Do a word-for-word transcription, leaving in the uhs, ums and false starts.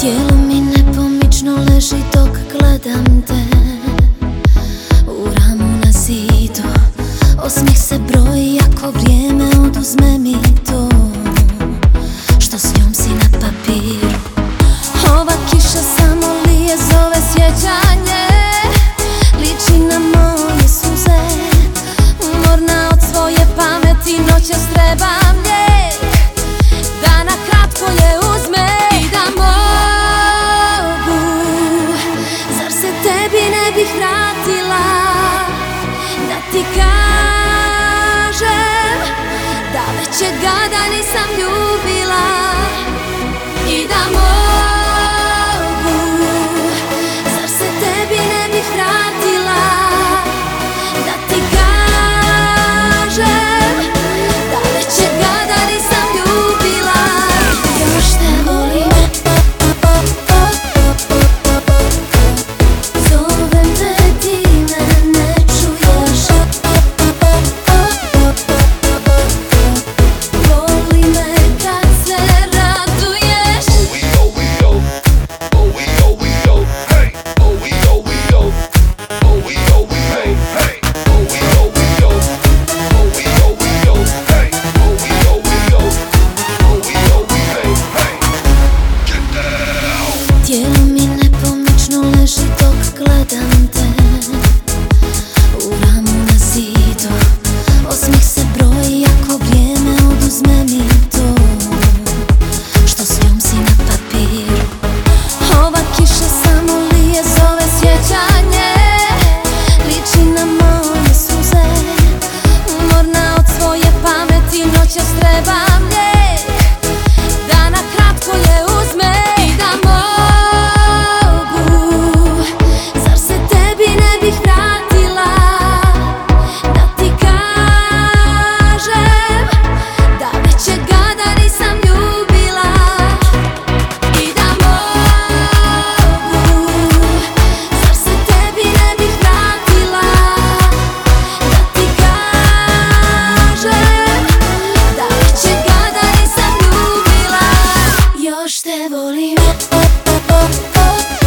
Tijelo mi nepomično leži dok gledam te u ramu na zidu. Osmijeh se broji ako vrijeme oduzme mi to što s njom si na papiru. Ova kiša samo lije, zove sjećanje, liči na moje suze. Umorna od svoje pameti, noćas trebam lijek da na kratko je uzme i da mogu. Zar se tebi ne bih vratila da ti kažem da već je gada nisam ljubila i da mogu. Zar se tebi ne bih vratila da ti kažem da već je gada nisam ljubila. Još te volim, zovem te, ti me ne čuješ. Voli me kad se raduješ. Tijelo mi nepomično leži dok gledam te u ramu na zidu. Osmijeh se broji ako vrijeme oduzme mi to što s njom si na papiru. Ova kiša samo lije, zove sjećanje, liči na moje suze. Umorna od svoje pameti, noćas trebam lijek da na kratko je uzme i da mogu. Zar se tebi ne bih vratila da ti kažem da već je gada nisam ljubila i da mogu. Zar se tebi ne bih vratila da ti kažem da već je gada nisam ljubila. Još te volim.